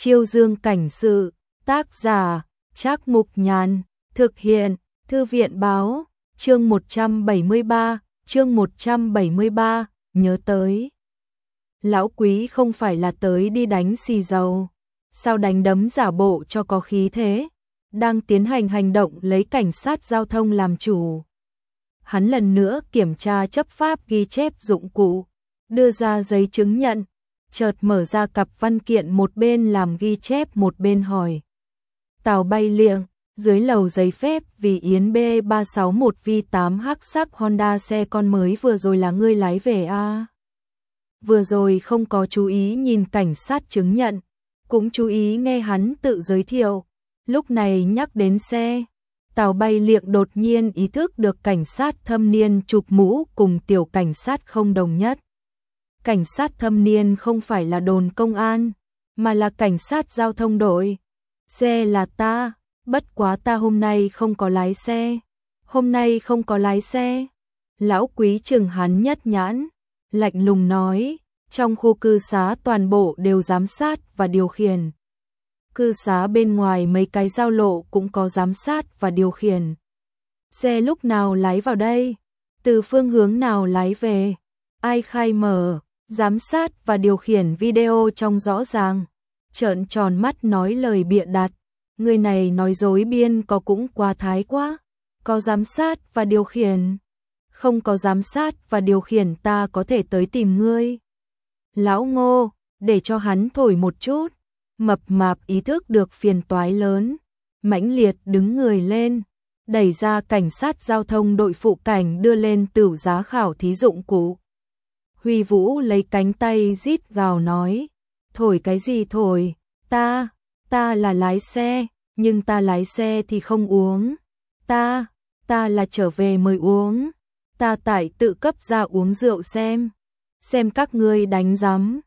Chiêu Dương cảnh sự, tác giả, Trác Mục Nhàn, thực hiện, Thư viện báo, chương 173, nhớ tới. Lão Quý không phải là tới đi đánh xì dầu, sao đánh đấm giả bộ cho có khí thế, đang tiến hành hành động lấy cảnh sát giao thông làm chủ. Hắn lần nữa kiểm tra chấp pháp ghi chép dụng cụ, đưa ra giấy chứng nhận, chợt mở ra cặp văn kiện, một bên làm ghi chép một bên hỏi. Tàu bay liệng, dưới lầu giấy phép vì Yến B361 V8 hắc sắc Honda xe con mới vừa rồi là ngươi lái về à? Vừa rồi không có chú ý nhìn cảnh sát chứng nhận, cũng chú ý nghe hắn tự giới thiệu, lúc này nhắc đến xe. Tàu bay liệng đột nhiên ý thức được cảnh sát thâm niên chụp mũ cùng tiểu cảnh sát không đồng nhất. Cảnh sát thâm niên không phải là đồn công an, mà là cảnh sát giao thông đội. Xe là ta, bất quá ta hôm nay không có lái xe. Hôm nay không có lái xe. Lão Quý chừng hắn nhất nhãn, lạnh lùng nói, trong khu cư xá toàn bộ đều giám sát và điều khiển. Cư xá bên ngoài mấy cái giao lộ cũng có giám sát và điều khiển. Xe lúc nào lái vào đây? Từ phương hướng nào lái về? Ai khai mở? Giám sát và điều khiển video trong rõ ràng. Trợn tròn mắt nói lời bịa đặt. Người này nói dối biên có cũng quá thái quá. Có giám sát và điều khiển. Không có giám sát và điều khiển ta có thể tới tìm ngươi. Lão Ngô, để cho hắn thổi một chút. Mập mạp ý thức được phiền toái lớn, mãnh liệt đứng người lên, đẩy ra cảnh sát giao thông đội phụ cảnh đưa lên tửu giá khảo thí dụng cụ. Huy Vũ lấy cánh tay rít gào nói, thổi cái gì thổi, ta là lái xe, nhưng ta lái xe thì không uống, ta là trở về mời uống, ta tại tự cấp ra uống rượu xem các ngươi đánh rắm,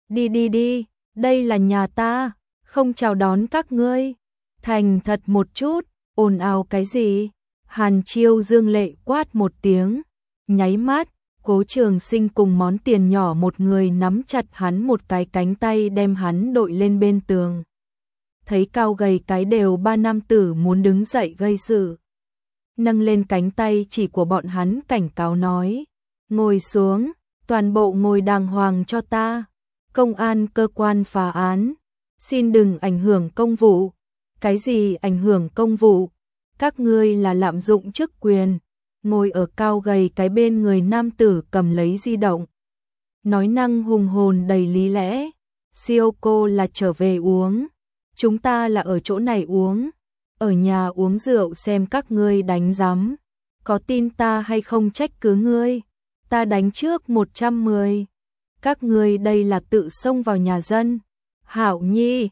đi. Đây là nhà ta, không chào đón các ngươi. Thành thật một chút, ồn ào cái gì? Hàn Chiêu Dương lệ quát một tiếng, nháy mắt, Cố Trường Sinh cùng món tiền nhỏ một người nắm chặt hắn một cái cánh tay đem hắn đội lên bên tường. Thấy cao gầy cái đều ba nam tử muốn đứng dậy gây sự. Nâng lên cánh tay chỉ của bọn hắn cảnh cáo nói, ngồi xuống, toàn bộ ngồi đàng hoàng cho ta. Công an cơ quan phá án, xin đừng ảnh hưởng công vụ. Cái gì ảnh hưởng công vụ? Các ngươi là lạm dụng chức quyền. Ngồi ở cao gầy cái bên người nam tử cầm lấy di động. Nói năng hùng hồn đầy lý lẽ. Siêu cô là trở về uống. Chúng ta là ở chỗ này uống. Ở nhà uống rượu xem các ngươi đánh rắm. Có tin ta hay không trách cứ ngươi. Ta đánh trước 110. Các ngươi đây là tự xông vào nhà dân. Hảo Nhi,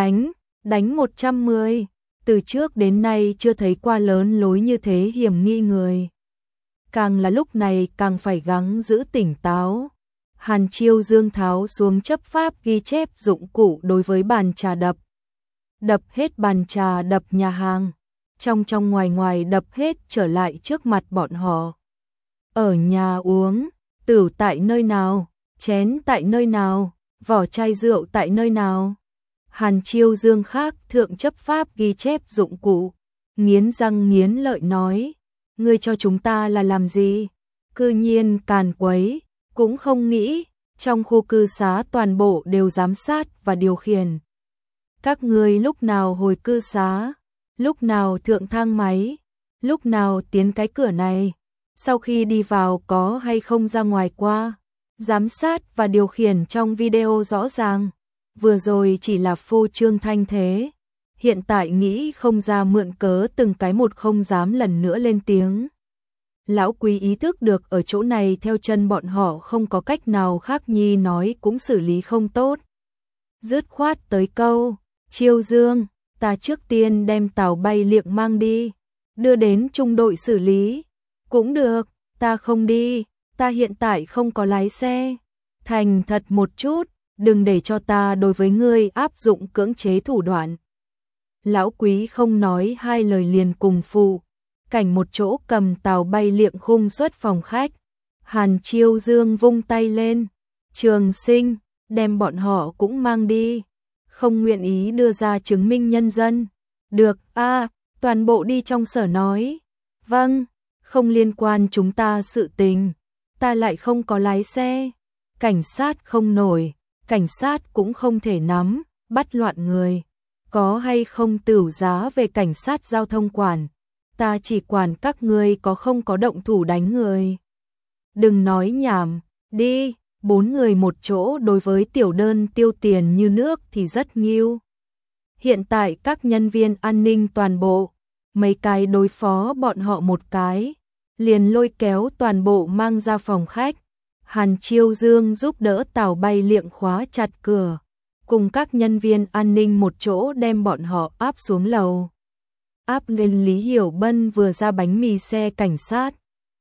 đánh 110. Từ trước đến nay chưa thấy qua lớn lối như thế hiểm nghi người. Càng là lúc này càng phải gắng giữ tỉnh táo. Hàn Chiêu Dương tháo xuống chấp pháp ghi chép dụng cụ đối với bàn trà đập. Đập hết bàn trà đập nhà hàng. Trong ngoài đập hết trở lại trước mặt bọn họ. Ở nhà uống, tửu tại nơi nào? Chén tại nơi nào, vỏ chai rượu tại nơi nào. Hàn Chiêu Dương khác thượng chấp pháp ghi chép dụng cụ, nghiến răng nghiến lợi nói, ngươi cho chúng ta là làm gì? Cư nhiên càn quấy, cũng không nghĩ, trong khu cư xá toàn bộ đều giám sát và điều khiển. Các ngươi lúc nào hồi cư xá, lúc nào thượng thang máy, lúc nào tiến cái cửa này, sau khi đi vào có hay không ra ngoài qua. Giám sát và điều khiển trong video rõ ràng, vừa rồi chỉ là phô trương thanh thế, hiện tại nghĩ không ra mượn cớ từng cái một không dám lần nữa lên tiếng. Lão Quý ý thức được ở chỗ này theo chân bọn họ không có cách nào khác nhi nói cũng xử lý không tốt. Dứt khoát tới câu, Chiêu Dương, ta trước tiên đem tàu bay liệng mang đi, đưa đến trung đội xử lý. Cũng được, ta không đi. Ta hiện tại không có lái xe. Thành thật một chút, đừng để cho ta đối với ngươi áp dụng cưỡng chế thủ đoạn. Lão Quý không nói hai lời liền cùng phụ cảnh một chỗ cầm tàu bay liệng khung xuất phòng khách. Hàn Chiêu Dương vung tay lên, Trường Sinh, đem bọn họ cũng mang đi. không nguyện ý đưa ra chứng minh nhân dân. Được, toàn bộ đi trong sở nói. Vâng, không liên quan chúng ta sự tình. Ta lại không có lái xe. Cảnh sát không nổi, cảnh sát cũng không thể nắm, bắt loạn người. Có hay không tửu giá về cảnh sát giao thông quản. Ta chỉ quản các ngươi có không có động thủ đánh người. Đừng nói nhảm, đi, 4 người một chỗ đối với tiểu đơn tiêu tiền như nước thì rất nghiêu. Hiện tại các nhân viên an ninh toàn bộ, mấy cái đối phó bọn họ một cái, liền lôi kéo toàn bộ mang ra phòng khách. Hàn Chiêu Dương giúp đỡ Tào Bay Liệng khóa chặt cửa, cùng các nhân viên an ninh một chỗ đem bọn họ áp xuống lầu. Áp lên Lý Hiểu Bân vừa ra bánh mì xe cảnh sát,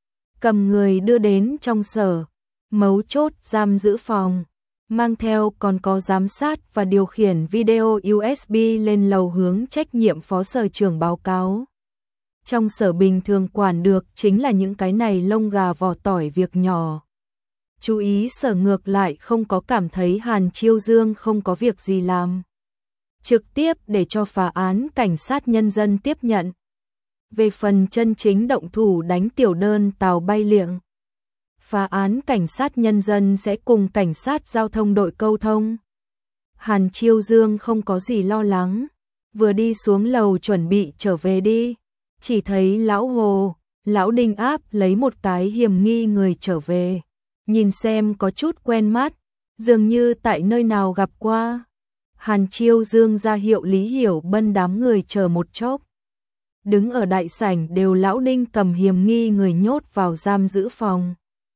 cầm người đưa đến trong sở, mấu chốt giam giữ phòng, mang theo còn có giám sát và điều khiển video USB lên lầu hướng trách nhiệm phó sở trưởng báo cáo. Trong sở bình thường quản được chính là những cái này lông gà vỏ tỏi việc nhỏ. Chú ý sở ngược lại không có cảm thấy Hàn Chiêu Dương không có việc gì làm. Trực tiếp để cho phá án cảnh sát nhân dân tiếp nhận. Về phần chân chính động thủ đánh tiểu đơn Tào Bay Liệng, phá án cảnh sát nhân dân sẽ cùng cảnh sát giao thông đội câu thông. Hàn Chiêu Dương không có gì lo lắng, vừa đi xuống lầu chuẩn bị trở về đi, chỉ thấy lão Hồ, lão Đinh áp lấy một cái hiểm nghi người trở về, nhìn xem có chút quen mắt, dường như tại nơi nào gặp qua. Hàn Chiêu Dương ra hiệu Lý Hiểu Bân đám người chờ một chốc. Đứng ở đại sảnh đều lão Đinh cầm hiểm nghi người nhốt vào giam giữ phòng.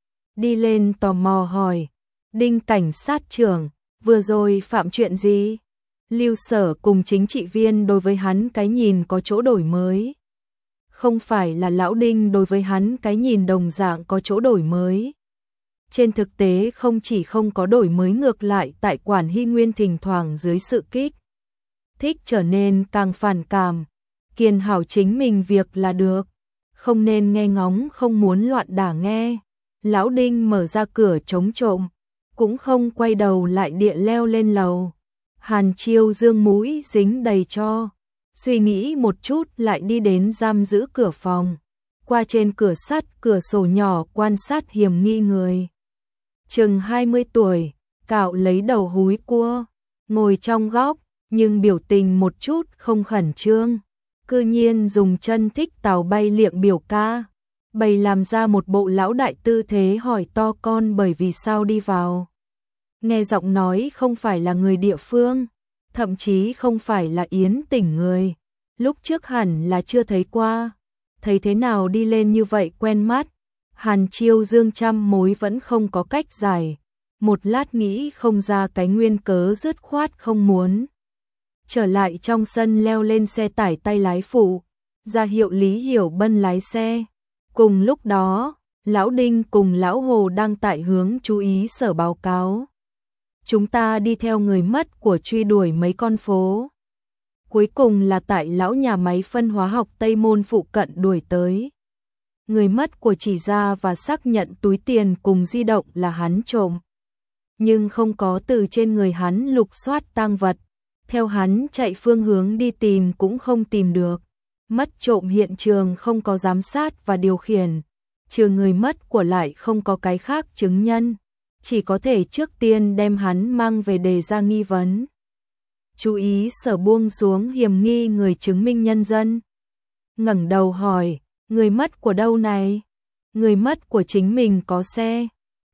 Đi lên tò mò hỏi, Đinh cảnh sát trưởng, vừa rồi phạm chuyện gì? Lưu Sở cùng chính trị viên đối với hắn cái nhìn có chỗ đổi mới. Không phải là lão Đinh đối với hắn cái nhìn đồng dạng có chỗ đổi mới. Trên thực tế không chỉ không có đổi mới, ngược lại tại Quản Hy Nguyên thỉnh thoảng dưới sự kích thích trở nên càng phản cảm, kiên hảo chính mình việc là được, không nên nghe ngóng, không muốn loạn đả nghe. Lão Đinh mở ra cửa chống trộm, cũng không quay đầu lại địa leo lên lầu. Hàn Chiêu Dương mũi dính đầy cho, suy nghĩ một chút lại đi đến giam giữ cửa phòng, qua trên cửa sắt cửa sổ nhỏ quan sát hiểm nghi người. Chừng 20 tuổi, cạo lấy đầu húi cua, ngồi trong góc, nhưng biểu tình một chút không khẩn trương, cư nhiên dùng chân thích Tào Bay Liệng biểu ca, bày làm ra một bộ lão đại tư thế hỏi to con bởi vì sao đi vào. Nghe giọng nói không phải là người địa phương, thậm chí không phải là Yến Tỉnh người, lúc trước hẳn là chưa thấy qua, thấy thế nào đi lên như vậy quen mắt. Hàn Chiêu Dương trăm mối vẫn không có cách giải, một lát nghĩ không ra cái nguyên cớ, dứt khoát không muốn. Trở lại trong sân leo lên xe tải tay lái phụ, ra hiệu Lý Hiểu Bân lái xe. Cùng lúc đó, lão Đinh cùng lão Hồ đang tại hướng chú ý sở báo cáo. Chúng ta đi theo người mất của truy đuổi mấy con phố. Cuối cùng là tại lão nhà máy phân hóa học Tây Môn phụ cận đuổi tới. Người mất của chỉ ra và xác nhận túi tiền cùng di động là hắn trộm. Nhưng không có từ trên người hắn lục soát tang vật. Theo hắn chạy phương hướng đi tìm cũng không tìm được. Mất trộm hiện trường không có giám sát và điều khiển. Trừ người mất của lại không có cái khác chứng nhân. Chỉ có thể trước tiên đem hắn mang về đề ra nghi vấn. Chú ý sở buông xuống hiểm nghi người chứng minh nhân dân. Ngẩng đầu hỏi, người mất của đâu này? Người mất của chính mình có xe.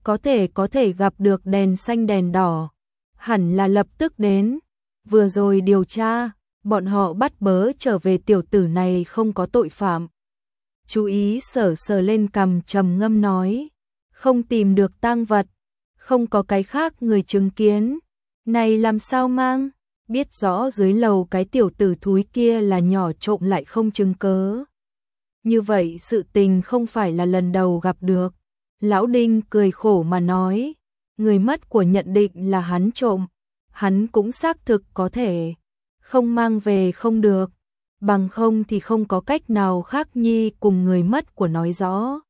Có thể gặp được đèn xanh đèn đỏ. Hẳn là lập tức đến. Vừa rồi điều tra, bọn họ bắt bớ trở về tiểu tử này không có tội phạm. Chú ý sở sờ lên cằm trầm ngâm nói. Không tìm được tang vật. Không có cái khác người chứng kiến. Này làm sao mang? Biết rõ dưới lầu cái tiểu tử thúi kia là nhỏ trộm lại không chứng cớ. Như vậy sự tình không phải là lần đầu gặp được. Lão Đinh cười khổ mà nói. Người mất của nhận định là hắn trộm. Hắn cũng xác thực có thể. Không mang về không được. Bằng không thì không có cách nào khác nhi cùng người mất của nói rõ.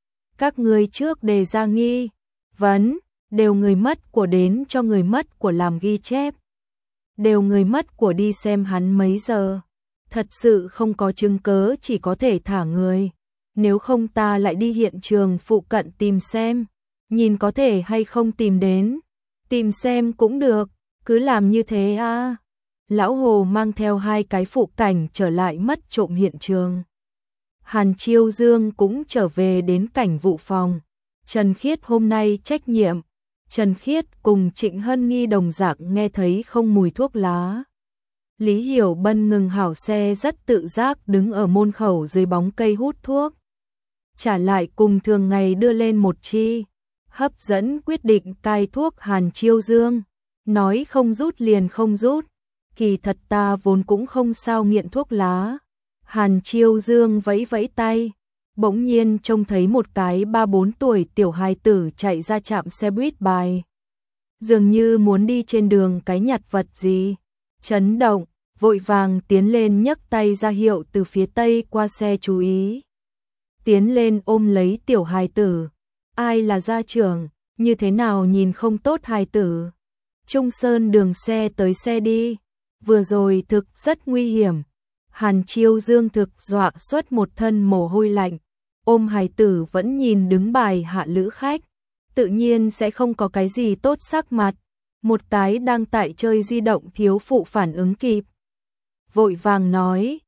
Các người trước đề ra nghi vấn, đều người mất của đến cho người mất của làm ghi chép. đều người mất của đi xem hắn mấy giờ. Thật sự không có chứng cớ chỉ có thể thả người. Nếu không ta lại đi hiện trường phụ cận tìm xem, nhìn có thể hay không tìm đến. Tìm xem cũng được, cứ làm như thế a. Lão Hồ mang theo 2 cái phụ cảnh trở lại mất trộm hiện trường. Hàn Chiêu Dương cũng trở về đến cảnh vụ phòng. Trần Khiết hôm nay trách nhiệm. Trần Khiết cùng Trịnh Hân Nghi đồng dạng nghe thấy không mùi thuốc lá. Lý Hiểu Bân ngừng hảo xe rất tự giác đứng ở môn khẩu dưới bóng cây hút thuốc. Trả lại cùng thường ngày đưa lên một chi. Hấp dẫn quyết định cai thuốc Hàn Chiêu Dương. Nói không rút liền không rút. Kỳ thật ta vốn cũng không sao nghiện thuốc lá. Hàn Chiêu Dương vẫy vẫy tay. Bỗng nhiên trông thấy một cái 3-4 tuổi tiểu hài tử chạy ra trạm xe buýt bài. Dường như muốn đi trên đường cái nhặt vật gì. Chấn động, vội vàng tiến lên nhấc tay ra hiệu từ phía tây qua xe chú ý. Tiến lên ôm lấy tiểu hài tử. Ai là gia trưởng, như thế nào nhìn không tốt hài tử. Trung Sơn đường xe tới xe đi. Vừa rồi thực rất nguy hiểm. Hàn Chiêu Dương thực dọa xuất một thân mồ hôi lạnh. Ôm hài tử vẫn nhìn đứng bài hạ lữ khách. Tự nhiên sẽ không có cái gì tốt sắc mặt. Một cái đang tại chơi di động thiếu phụ phản ứng kịp. Vội vàng nói,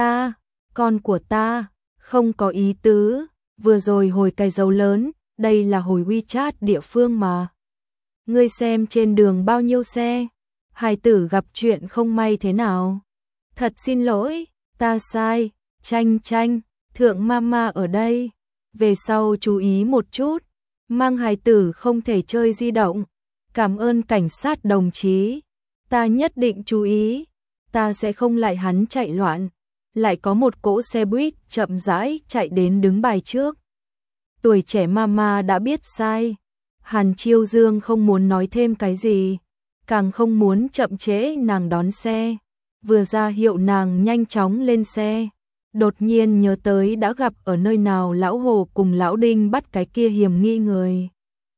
con của ta, không có ý tứ. Vừa rồi hồi cái dấu lớn, đây là hồi WeChat địa phương mà. Ngươi xem trên đường bao nhiêu xe. Hài tử gặp chuyện không may thế nào. Thật xin lỗi, ta sai, Tranh, thượng mama ở đây. Về sau chú ý một chút, mang hài tử không thể chơi di động. Cảm ơn cảnh sát đồng chí, ta nhất định chú ý, ta sẽ không lại hắn chạy loạn. Lại có một cỗ xe buýt chậm rãi chạy đến đứng bài trước. Tuổi trẻ mama đã biết sai. Hàn Chiêu Dương không muốn nói thêm cái gì, càng không muốn chậm trễ nàng đón xe. Vừa ra hiệu nàng nhanh chóng lên xe, đột nhiên nhớ tới đã gặp ở nơi nào lão Hồ cùng lão Đinh bắt cái kia hiểm nghi người.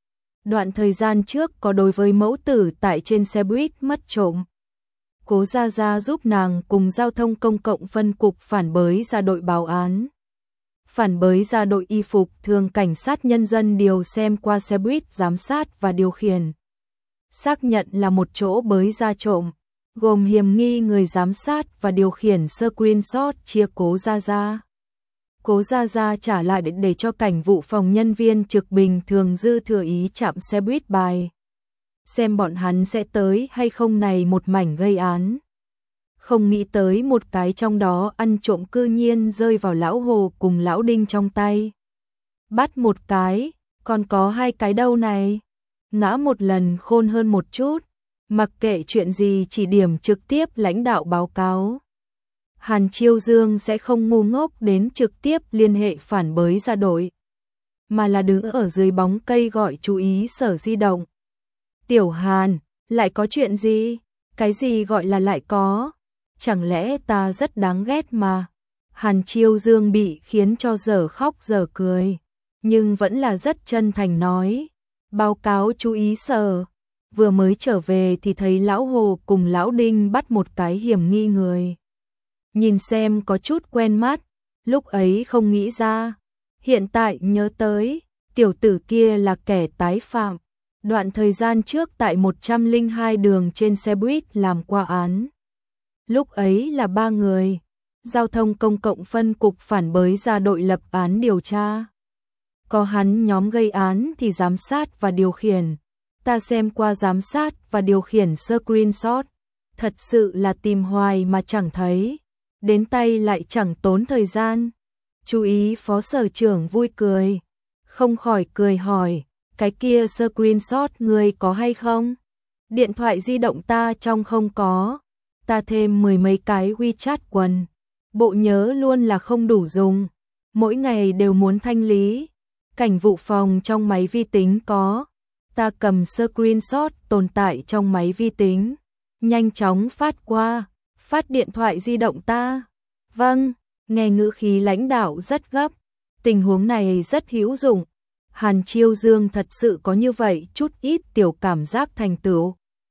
Đoạn thời gian trước có đối với mẫu tử tại trên xe buýt mất trộm. Cố Gia Gia giúp nàng cùng giao thông công cộng phân cục phản bới ra đội báo án. Phản bới ra đội y phục thường cảnh sát nhân dân điều xem qua xe buýt giám sát và điều khiển. Xác nhận là một chỗ bới ra trộm, gồm hiểm nghi người giám sát và điều khiển screenshot chia Cố Gia Gia. Cố Gia Gia trả lại để cho cảnh vụ phòng nhân viên trực bình thường dư thừa ý chạm xe buýt bài. Xem bọn hắn sẽ tới hay không này một mảnh gây án. Không nghĩ tới một cái trong đó ăn trộm cư nhiên rơi vào lão Hồ cùng lão Đinh trong tay. Bắt một cái, còn có 2 cái đâu này. Ngã một lần khôn hơn một chút. Mặc kệ chuyện gì chỉ điểm trực tiếp lãnh đạo báo cáo. Hàn Chiêu Dương sẽ không ngu ngốc đến trực tiếp liên hệ phản bới ra đội, mà là đứng ở dưới bóng cây gọi chú ý Sở Di động. Tiểu Hàn, lại có chuyện gì? Cái gì gọi là lại có? Chẳng lẽ ta rất đáng ghét mà? Hàn Chiêu Dương bị khiến cho dở khóc dở cười, nhưng vẫn là rất chân thành nói. Báo cáo chú ý Sở. Vừa mới trở về thì thấy lão Hồ cùng lão Đinh bắt một cái hiểm nghi người. Nhìn xem có chút quen mắt, lúc ấy không nghĩ ra. Hiện tại nhớ tới, tiểu tử kia là kẻ tái phạm. Đoạn thời gian trước tại 102 đường trên xe buýt làm qua án. Lúc ấy là 3 người. Giao thông công cộng phân cục phản bới ra đội lập án điều tra. Có hắn nhóm gây án thì giám sát và điều khiển. Ta xem qua giám sát và điều khiển screenshot. Thật sự là tìm hoài mà chẳng thấy. Đến tay lại chẳng tốn thời gian. Chú ý phó sở trưởng vui cười. Không khỏi cười hỏi. Cái kia screenshot người có hay không? Điện thoại di động ta trong không có. Ta thêm 10 mấy cái WeChat quần. Bộ nhớ luôn là không đủ dùng. Mỗi ngày đều muốn thanh lý. Cảnh vụ phòng trong máy vi tính có. Ta cầm screenshot tồn tại trong máy vi tính. Nhanh chóng phát qua. Phát điện thoại di động ta. Vâng, nghe ngữ khí lãnh đạo rất gấp. Tình huống này rất hữu dụng. Hàn Chiêu Dương thật sự có như vậy chút ít tiểu cảm giác thành tựu.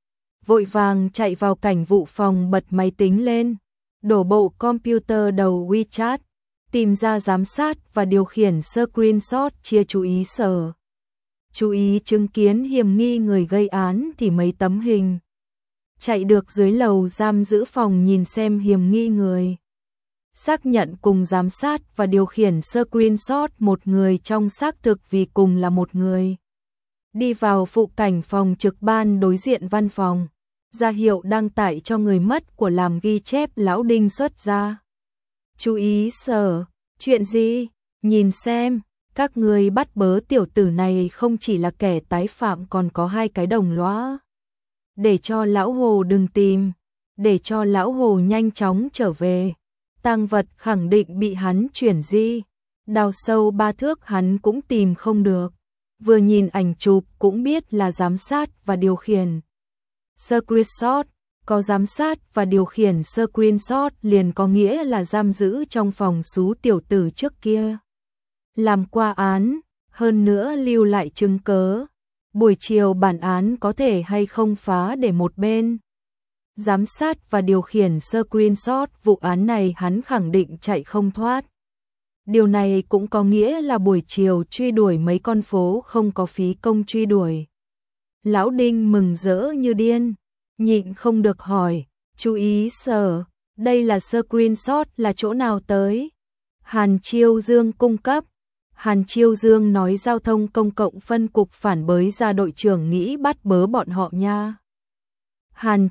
vội vàng chạy vào cảnh vụ phòng bật máy tính lên, đổ bộ computer đầu WeChat, tìm ra giám sát và điều khiển screenshot chia chú ý sở. Chú ý chứng kiến hiểm nghi người gây án thì mấy tấm hình. Chạy được dưới lầu giam giữ phòng nhìn xem hiểm nghi người. Xác nhận cùng giám sát và điều khiển screenshot một người trong xác thực vì cùng là một người. Đi vào phụ cảnh phòng trực ban đối diện văn phòng, ra hiệu đăng tải cho người mất của làm ghi chép. Lão Đinh xuất ra. Chú ý sở, chuyện gì? Nhìn xem, các người bắt bớ tiểu tử này không chỉ là kẻ tái phạm còn có 2 cái đồng lõa. Để cho lão Hồ đừng tìm, để cho lão Hồ nhanh chóng trở về. Tang vật khẳng định bị hắn chuyển di, đào sâu 3 thước hắn cũng tìm không được. Vừa nhìn ảnh chụp cũng biết là giám sát và điều khiển screenshot, có giám sát và điều khiển screenshot liền có nghĩa là giam giữ trong phòng xú tiểu tử trước kia. Làm qua án, hơn nữa lưu lại chứng cớ. Buổi chiều bản án có thể hay không phá để một bên. Giám sát và điều khiển screenshot vụ án này hắn khẳng định chạy không thoát. Điều này cũng có nghĩa là buổi chiều truy đuổi mấy con phố không có phí công truy đuổi. Lão Đinh mừng rỡ như điên, nhịn không được hỏi, chú ý sở, đây là screenshot là chỗ nào tới? Hàn Chiêu Dương cung cấp. Hàn Chiêu Dương nói giao thông công cộng phân cục phản bới ra đội trưởng nghĩ bắt bớ bọn họ nha. Hàn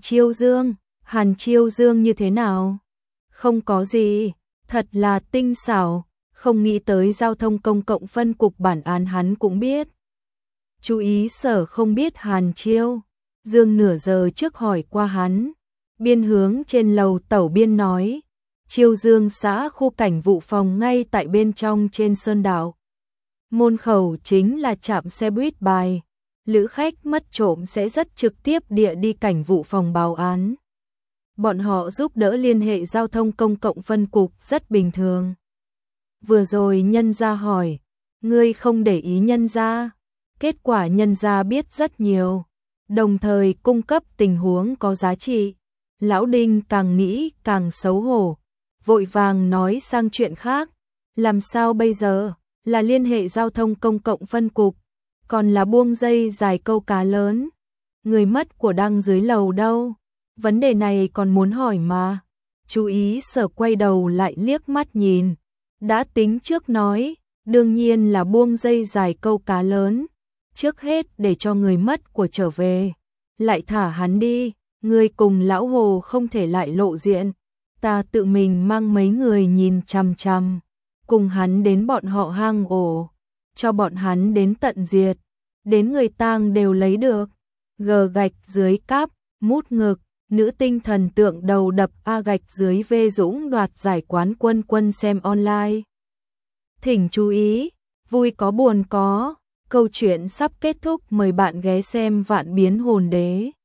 Chiêu Dương như thế nào? Không có gì, thật là tinh xảo, không nghĩ tới giao thông công cộng phân cục bản án hắn cũng biết. Chú ý sở không biết Hàn Chiêu Dương nửa giờ trước hỏi qua hắn, biên hướng trên lầu tẩu biên nói, Chiêu Dương xã khu cảnh vụ phòng ngay tại bên trong trên sơn đảo. Môn khẩu chính là trạm xe buýt bài, lữ khách mất trộm sẽ rất trực tiếp địa đi cảnh vụ phòng báo án. Bọn họ giúp đỡ liên hệ giao thông công cộng phân cục rất bình thường. Vừa rồi nhân gia hỏi, ngươi không để ý nhân gia, kết quả nhân gia biết rất nhiều, đồng thời cung cấp tình huống có giá trị. Lão Đinh càng nghĩ càng xấu hổ, vội vàng nói sang chuyện khác, làm sao bây giờ, là liên hệ giao thông công cộng phân cục, còn là buông dây dài câu cá lớn, người mất của đang dưới lầu đâu, vấn đề này còn muốn hỏi mà. Chú ý sở quay đầu lại liếc mắt nhìn, đã tính trước nói, đương nhiên là buông dây dài câu cá lớn, trước hết để cho người mất của trở về, lại thả hắn đi, người cùng lão Hồ không thể lại lộ diện, ta tự mình mang mấy người nhìn chằm chằm, cùng hắn đến bọn họ hang ổ, cho bọn hắn đến tận diệt, đến người tang đều lấy được. Gờ gạch dưới cáp, mút ngực, nữ tinh thần tượng đầu đập A gạch dưới V Dũng đoạt giải quán quân quân xem online. Thỉnh chú ý, vui có buồn có, câu chuyện sắp kết thúc, mời bạn ghé xem Vạn Biến Hồn Đế.